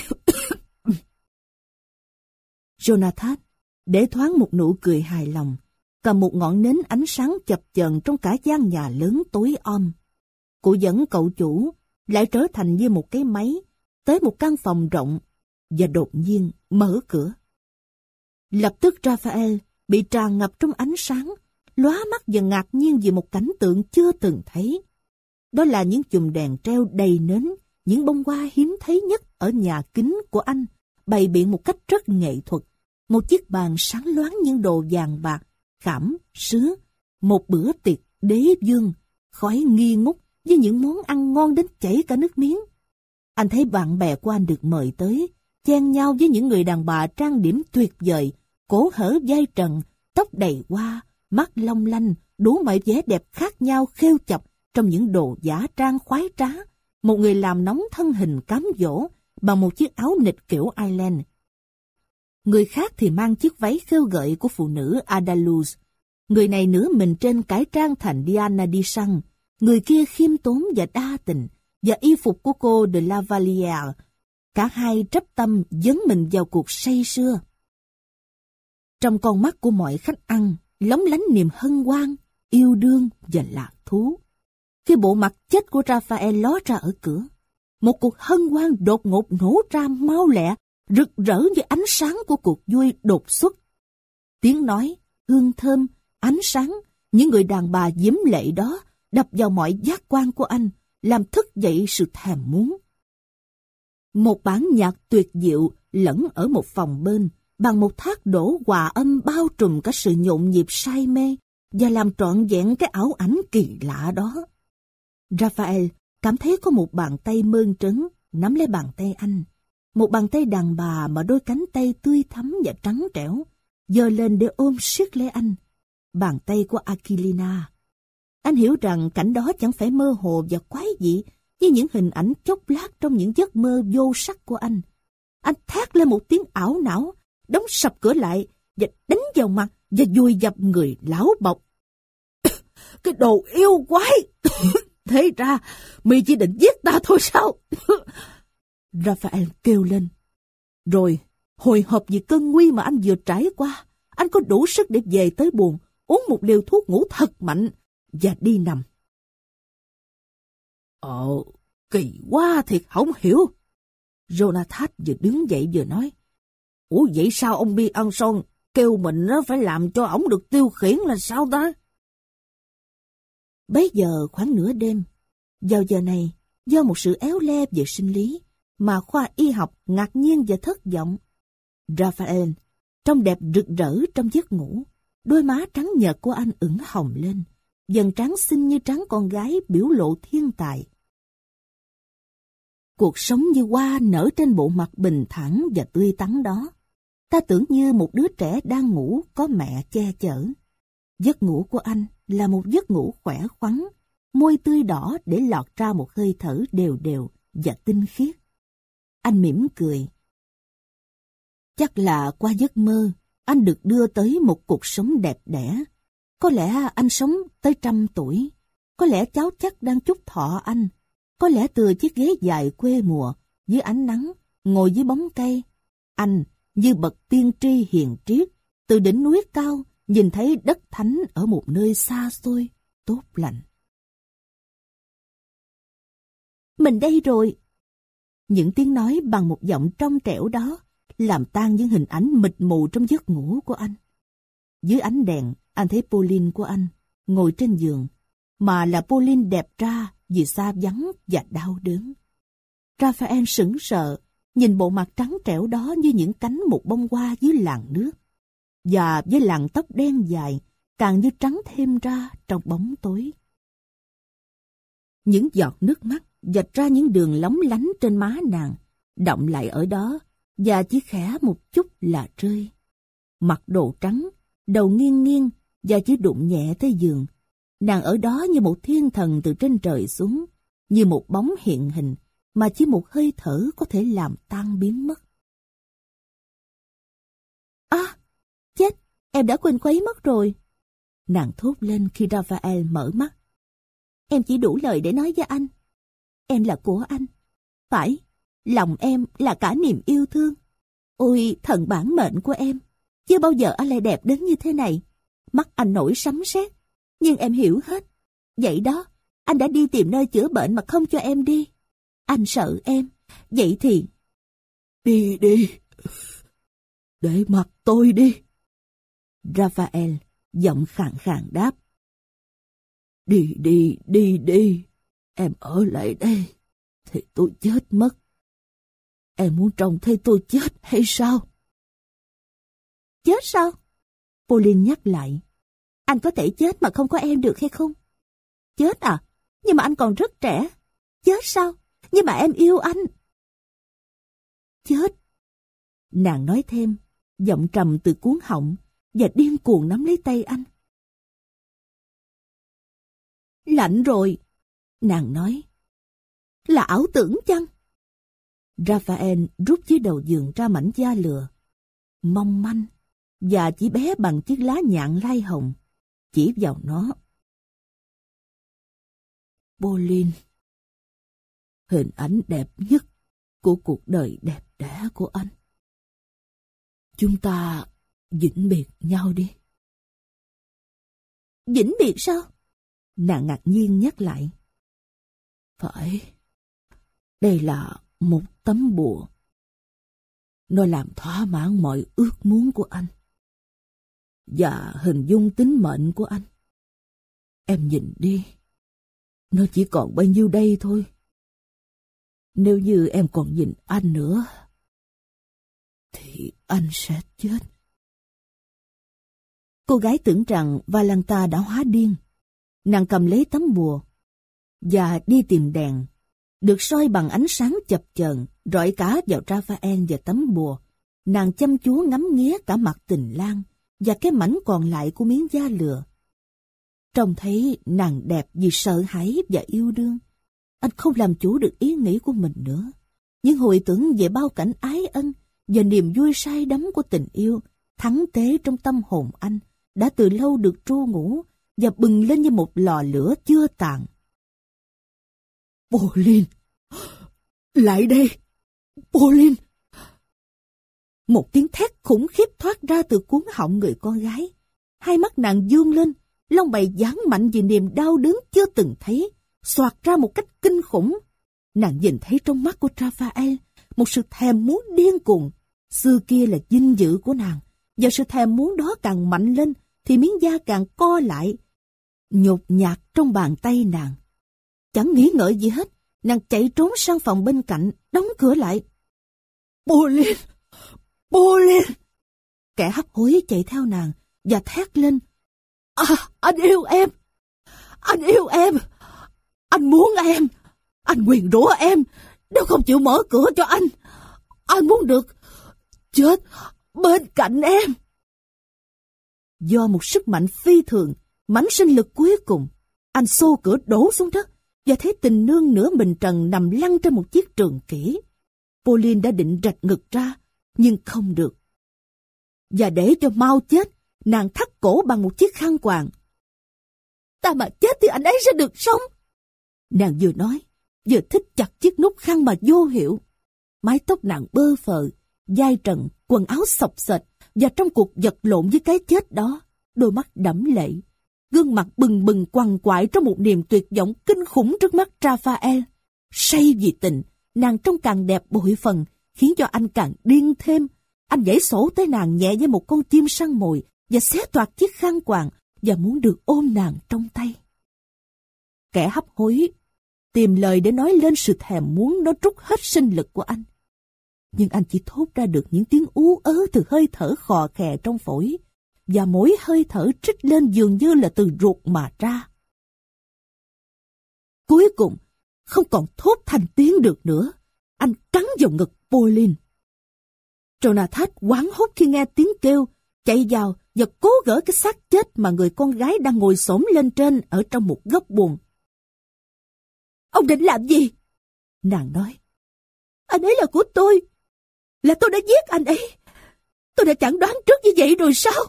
Speaker 1: Jonathan để thoáng một nụ cười hài lòng, cầm một ngọn nến ánh sáng chập chờn trong cả gian nhà lớn tối om. Cụ dẫn cậu chủ lại trở thành như một cái máy tới một căn phòng rộng và đột nhiên mở cửa. Lập tức Raphael bị tràn ngập trong ánh sáng, lóa mắt và ngạc nhiên vì một cảnh tượng chưa từng thấy. Đó là những chùm đèn treo đầy nến, những bông hoa hiếm thấy nhất ở nhà kính của anh, bày biện một cách rất nghệ thuật. Một chiếc bàn sáng loáng những đồ vàng bạc, khảm, sứ, một bữa tiệc đế vương, khói nghi ngút với những món ăn ngon đến chảy cả nước miếng. Anh thấy bạn bè của anh được mời tới, chen nhau với những người đàn bà trang điểm tuyệt vời, cổ hở vai trần, tóc đầy hoa, mắt long lanh, đủ mọi vẻ đẹp khác nhau khêu chập trong những đồ giả trang khoái trá. Một người làm nóng thân hình cám dỗ bằng một chiếc áo nịt kiểu Ireland. Người khác thì mang chiếc váy khêu gợi của phụ nữ Andalus. Người này nửa mình trên cải trang thành Diana đi săn. Người kia khiêm tốn và đa tình, và y phục của cô de la Vallière. Cả hai trấp tâm dấn mình vào cuộc say sưa. Trong con mắt của mọi khách ăn, lóng lánh niềm hân hoan, yêu đương và lạc thú. Khi bộ mặt chết của Raphael ló ra ở cửa, một cuộc hân hoan đột ngột nổ ra mau lẹ, rực rỡ với ánh sáng của cuộc vui đột xuất. Tiếng nói, hương thơm, ánh sáng, những người đàn bà diễm lệ đó đập vào mọi giác quan của anh, làm thức dậy sự thèm muốn. Một bản nhạc tuyệt diệu lẫn ở một phòng bên, bằng một thác đổ hòa âm bao trùm cả sự nhộn nhịp say mê và làm trọn vẹn cái ảo ảnh kỳ lạ đó. Raphael cảm thấy có một bàn tay mơn trớn nắm lấy bàn tay anh, một bàn tay đàn bà mà đôi cánh tay tươi thắm và trắng trẻo giơ lên để ôm siết lấy anh, bàn tay của Aquilina. Anh hiểu rằng cảnh đó chẳng phải mơ hồ và quái dị như những hình ảnh chốc lát trong những giấc mơ vô sắc của anh. Anh thét lên một tiếng ảo não, đóng sập cửa lại và đánh vào mặt và vùi dập người lão bộc. Cái đồ yêu quái! Thế ra, mày chỉ định giết ta thôi sao? Raphael kêu lên. Rồi, hồi hộp vì cơn nguy mà anh vừa trải qua, anh có đủ sức để về tới buồng, uống một liều thuốc ngủ thật mạnh và đi nằm. Ờ, kỳ quá thiệt không hiểu. Jonathan vừa đứng dậy vừa nói. Ủa vậy sao ông Bi Anson kêu mình nó phải làm cho ổng được tiêu khiển là sao ta? Bấy giờ khoảng nửa đêm, Vào giờ này, do một sự éo le về sinh lý, mà khoa y học ngạc nhiên và thất vọng. Raphael trông đẹp rực rỡ trong giấc ngủ, đôi má trắng nhợt của anh ửng hồng lên, dần trắng xinh như trắng con gái biểu lộ thiên tài. Cuộc sống như hoa nở trên bộ mặt bình thản và tươi tắn đó. Ta tưởng như một đứa trẻ đang ngủ có mẹ che chở. Giấc ngủ của anh là một giấc ngủ khỏe khoắn, môi tươi đỏ để lọt ra một hơi thở đều đều và tinh khiết. Anh mỉm cười. Chắc là qua giấc mơ, anh được đưa tới một cuộc sống đẹp đẽ. Có lẽ anh sống tới trăm tuổi. Có lẽ cháu chắc đang chúc thọ anh. Có lẽ từ chiếc ghế dài quê mùa, dưới ánh nắng, ngồi dưới bóng cây, anh như bậc tiên tri hiền triết, từ đỉnh núi cao, nhìn thấy đất thánh ở một nơi xa xôi, tốt lành. Mình đây rồi! Những tiếng nói bằng một giọng trong trẻo đó, làm tan những hình ảnh mịt mù trong giấc ngủ của anh. Dưới ánh đèn, anh thấy Pauline của anh, ngồi trên giường, mà là Pauline đẹp ra vì xa vắng và đau đớn. Raphael sững sờ, nhìn bộ mặt trắng trẻo đó như những cánh một bông hoa dưới làn nước, và với làn tóc đen dài, càng như trắng thêm ra trong bóng tối. Những giọt nước mắt vạch ra những đường lóng lánh trên má nàng, đọng lại ở đó, và chỉ khẽ một chút là rơi. Mặc đồ trắng, đầu nghiêng nghiêng, và chỉ đụng nhẹ tới giường. Nàng ở đó như một thiên thần từ trên trời xuống, như một bóng hiện hình, mà chỉ một hơi thở có thể làm tan biến mất. À, chết, em đã quên khuấy mất rồi. Nàng thốt lên khi Raphael mở mắt. Em chỉ đủ lời để nói với anh. Em là của anh. Phải, lòng em là cả niềm yêu thương. Ôi, thần bản mệnh của em. Chưa bao giờ anh lại đẹp đến như thế này. Mắt anh nổi sấm sét. Nhưng em hiểu hết. Vậy đó, anh đã đi tìm nơi chữa bệnh mà không cho em đi. Anh sợ em. Vậy thì... Đi đi. Để mặc tôi đi. Raphael giọng khàn khàn đáp. Đi đi, đi đi. Em ở lại đây thì tôi chết mất. Em muốn trông thấy tôi chết hay sao? Chết sao? Pauline nhắc lại. Anh có thể chết mà không có em được hay không? Chết à? Nhưng mà anh còn rất trẻ. Chết sao? Nhưng mà em yêu anh. Chết. Nàng nói thêm, giọng trầm từ cuống họng, và điên cuồng nắm lấy tay anh. Lạnh rồi. Nàng nói. Là ảo tưởng chăng? Raphael rút dưới đầu giường ra mảnh da lừa, mong manh, và chỉ bé bằng chiếc lá nhạn lai hồng, chỉ vào nó. Pauline, hình ảnh đẹp nhất của cuộc đời đẹp đẽ của anh. Chúng ta vĩnh biệt nhau đi. Vĩnh biệt sao? Nàng ngạc nhiên nhắc lại. Phải, đây là một tấm bùa. Nó làm thỏa mãn mọi ước muốn của anh và hình dung tính mệnh của anh. Em nhìn đi, nó chỉ còn bao nhiêu đây thôi. Nếu như em còn nhìn anh nữa, thì anh sẽ chết. Cô gái tưởng rằng Valenta đã hóa điên. Nàng cầm lấy tấm bùa và đi tìm đèn, được soi bằng ánh sáng chập chờn rọi cả vào Raphael và tấm bùa. Nàng chăm chú ngắm nghía cả mặt tình lang và cái mảnh còn lại của miếng da lừa. Trông thấy nàng đẹp vì sợ hãi và yêu đương, anh không làm chủ được ý nghĩ của mình nữa. Những hồi tưởng về bao cảnh ái ân và niềm vui say đắm của tình yêu thắng tế trong tâm hồn anh đã từ lâu được tru ngủ và bừng lên như một lò lửa chưa tàn. Pauline! Lại đây! Pauline! Một tiếng thét khủng khiếp thoát ra từ cuống họng người con gái. Hai mắt nàng dương lên, lông mày giãn mạnh vì niềm đau đớn chưa từng thấy, xoạt ra một cách kinh khủng. Nàng nhìn thấy trong mắt của Raphael một sự thèm muốn điên cuồng. Xưa kia là vinh dự của nàng, và sự thèm muốn đó càng mạnh lên thì miếng da càng co lại, nhột nhạt trong bàn tay nàng. Chẳng nghĩ ngợi gì hết, nàng chạy trốn sang phòng bên cạnh, đóng cửa lại. Pauline! Pauline! Kẻ hấp hối chạy theo nàng và thét lên. À, anh yêu em! Anh yêu em! Anh muốn em! Anh nguyền rủa em! Nếu không chịu mở cửa cho anh, anh muốn được chết bên cạnh em. Do một sức mạnh phi thường, mãnh sinh lực cuối cùng, anh xô cửa đổ xuống đất và thấy tình nương nửa mình trần nằm lăn trên một chiếc trường kỷ. Pauline đã định rạch ngực ra, nhưng không được. Và để cho mau chết, nàng thắt cổ bằng một chiếc khăn quàng. Ta mà chết thì anh ấy sẽ được sống. Nàng vừa nói, vừa thích chặt chiếc nút khăn mà vô hiệu. Mái tóc nàng bơ phờ, vai trần, quần áo xộc xệch, và trong cuộc vật lộn với cái chết đó, đôi mắt đẫm lệ, gương mặt bừng bừng quằn quại trong một niềm tuyệt vọng kinh khủng trước mắt Raphael. Say vì tình, nàng trông càng đẹp bội phần, khiến cho anh càng điên thêm. Anh giãy sổ tới nàng nhẹ như một con chim săn mồi và xé toạc chiếc khăn quàng và muốn được ôm nàng trong tay. Kẻ hấp hối tìm lời để nói lên sự thèm muốn nó trút hết sinh lực của anh. Nhưng anh chỉ thốt ra được những tiếng ú ớ từ hơi thở khò khè trong phổi, và mỗi hơi thở trích lên dường như là từ ruột mà ra. Cuối cùng, không còn thốt thành tiếng được nữa, anh cắn vào ngực Pauline. Jonathan hoảng hốt khi nghe tiếng kêu, chạy vào và cố gỡ cái xác chết mà người con gái đang ngồi xổm lên trên ở trong một góc buồng. Ông định làm gì? Nàng nói. Anh ấy là của tôi. Là tôi đã giết anh ấy. Tôi đã chẳng đoán trước như vậy rồi sao?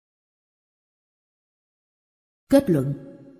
Speaker 1: Kết luận.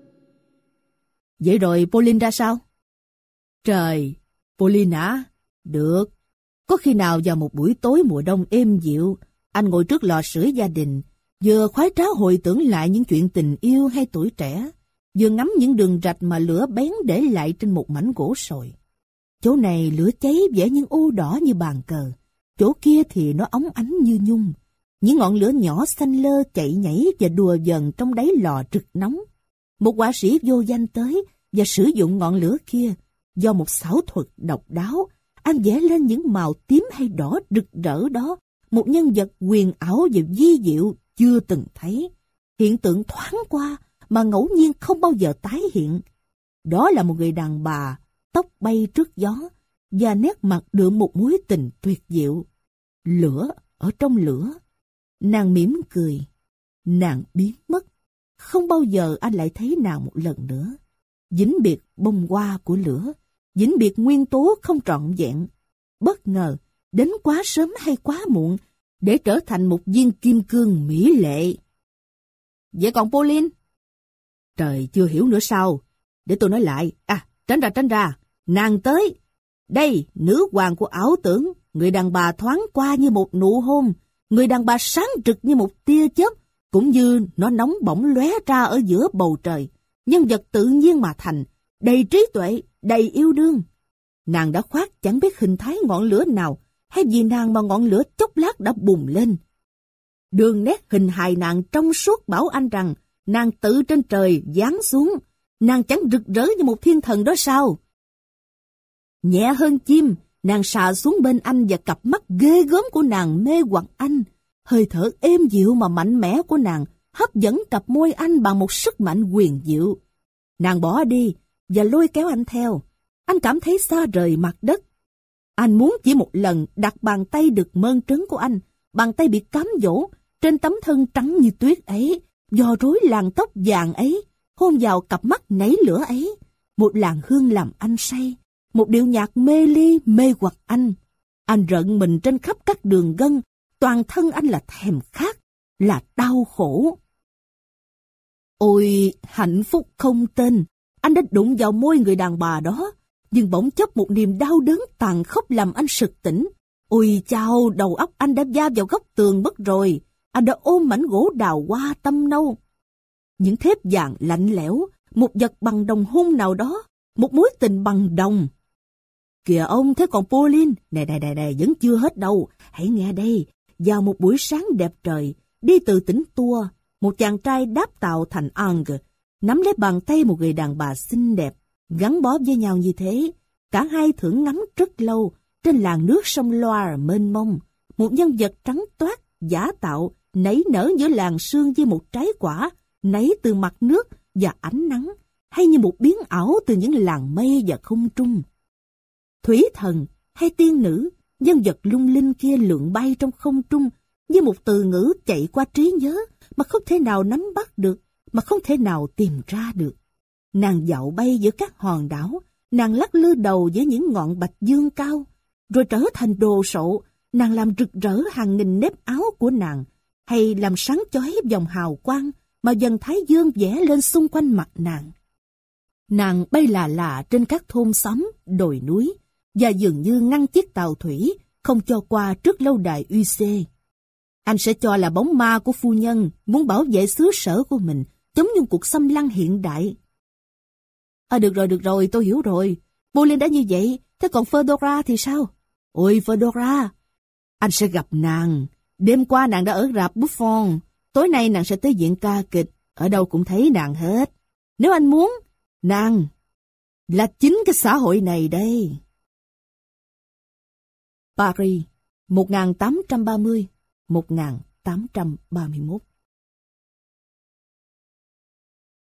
Speaker 1: Vậy rồi Pauline ra sao? Trời, Pauline à? Được. Có khi nào vào một buổi tối mùa đông êm dịu, anh ngồi trước lò sưởi gia đình, vừa khoái trá hồi tưởng lại những chuyện tình yêu hay tuổi trẻ, vừa ngắm những đường rạch mà lửa bén để lại trên một mảnh gỗ sồi. Chỗ này lửa cháy vẽ những ô đỏ như bàn cờ, chỗ kia thì nó óng ánh như nhung. Những ngọn lửa nhỏ xanh lơ chạy nhảy và đùa giỡn trong đáy lò rực nóng. Một họa sĩ vô danh tới và sử dụng ngọn lửa kia. Do một xảo thuật độc đáo, anh vẽ lên những màu tím hay đỏ rực rỡ đó một nhân vật huyền ảo và vi diệu chưa từng thấy. Hiện tượng thoáng qua mà ngẫu nhiên không bao giờ tái hiện. Đó là một người đàn bà, tóc bay trước gió, và nét mặt đượm một mối tình tuyệt diệu. Lửa ở trong lửa. Nàng mỉm cười. Nàng biến mất. Không bao giờ anh lại thấy nàng một lần nữa. Vĩnh biệt bông hoa của lửa, vĩnh biệt nguyên tố không trọn vẹn. Bất ngờ, đến quá sớm hay quá muộn, để trở thành một viên kim cương mỹ lệ. Vậy còn Pauline? Trời, chưa hiểu nữa sao? Để tôi nói lại. À, tránh ra tránh ra. Nàng tới. Đây, nữ hoàng của ảo tưởng, người đàn bà thoáng qua như một nụ hôn, người đàn bà sáng rực như một tia chớp, cũng như nó nóng bỏng lóe ra ở giữa bầu trời. Nhân vật tự nhiên mà thành, đầy trí tuệ, đầy yêu đương. Nàng đã khoác chẳng biết hình thái ngọn lửa nào, hay vì nàng mà ngọn lửa chốc lát đã bùng lên. Đường nét hình hài nàng trong suốt bảo anh rằng nàng tự trên trời giáng xuống, nàng chẳng rực rỡ như một thiên thần đó sao? Nhẹ hơn chim, nàng xà xuống bên anh và cặp mắt ghê gớm của nàng mê hoặc anh. Hơi thở êm dịu mà mạnh mẽ của nàng hấp dẫn cặp môi anh bằng một sức mạnh huyền diệu. Nàng bỏ đi và lôi kéo anh theo. Anh cảm thấy xa rời mặt đất. Anh muốn chỉ một lần đặt bàn tay được mơn trớn của anh, bàn tay bị cám dỗ, trên tấm thân trắng như tuyết ấy, giò rối làn tóc vàng ấy, hôn vào cặp mắt nảy lửa ấy. Một làn hương làm anh say, một điệu nhạc mê ly mê hoặc anh. Anh rợn mình trên khắp các đường gân, toàn thân anh là thèm khát, là đau khổ. Ôi, hạnh phúc không tên, anh đã đụng vào môi người đàn bà đó, nhưng bỗng chốc một niềm đau đớn tàn khốc làm anh sực tỉnh. Ôi chao, đầu óc anh đã va vào góc tường mất rồi, anh đã ôm mảnh gỗ đào hoa tâm nâu. Những thép vàng lạnh lẽo, một vật bằng đồng hung nào đó, một mối tình bằng đồng. Kìa ông, thế còn Pauline, này này này này, vẫn chưa hết đâu, hãy nghe đây. Vào một buổi sáng đẹp trời, đi từ tỉnh Tours, một chàng trai đáp tàu thành Angers, nắm lấy bàn tay một người đàn bà xinh đẹp, Gắn bó với nhau như thế, cả hai thưởng ngắm rất lâu trên làn nước sông Loire mênh mông, một nhân vật trắng toát, giả tạo, nảy nở giữa làn sương như một trái quả, nảy từ mặt nước và ánh nắng, hay như một biến ảo từ những làn mây và không trung. Thủy thần hay tiên nữ, nhân vật lung linh kia lượn bay trong không trung như một từ ngữ chạy qua trí nhớ mà không thể nào nắm bắt được, mà không thể nào tìm ra được. Nàng dạo bay giữa các hòn đảo, nàng lắc lư đầu giữa những ngọn bạch dương cao, rồi trở thành đồ sộ, nàng làm rực rỡ hàng nghìn nếp áo của nàng, hay làm sáng chói dòng hào quang mà dần thái dương vẽ lên xung quanh mặt nàng. Nàng bay lạ lạ trên các thôn xóm, đồi núi, và dường như ngăn chiếc tàu thủy không cho qua trước lâu đài u xê. Anh sẽ cho là bóng ma của phu nhân muốn bảo vệ xứ sở của mình chống những cuộc xâm lăng hiện đại. À được rồi, được rồi, tôi hiểu rồi. Bolin đã như vậy, thế còn Fedora thì sao? Ôi Fedora, anh sẽ gặp nàng. Đêm qua nàng đã ở rạp Buffon, tối nay nàng sẽ tới diễn ca kịch, ở đâu cũng thấy nàng hết. Nếu anh muốn, nàng là chính cái xã hội này đây. Paris, một nghìn tám trăm ba mươi đến một nghìn tám trăm ba mươi mốt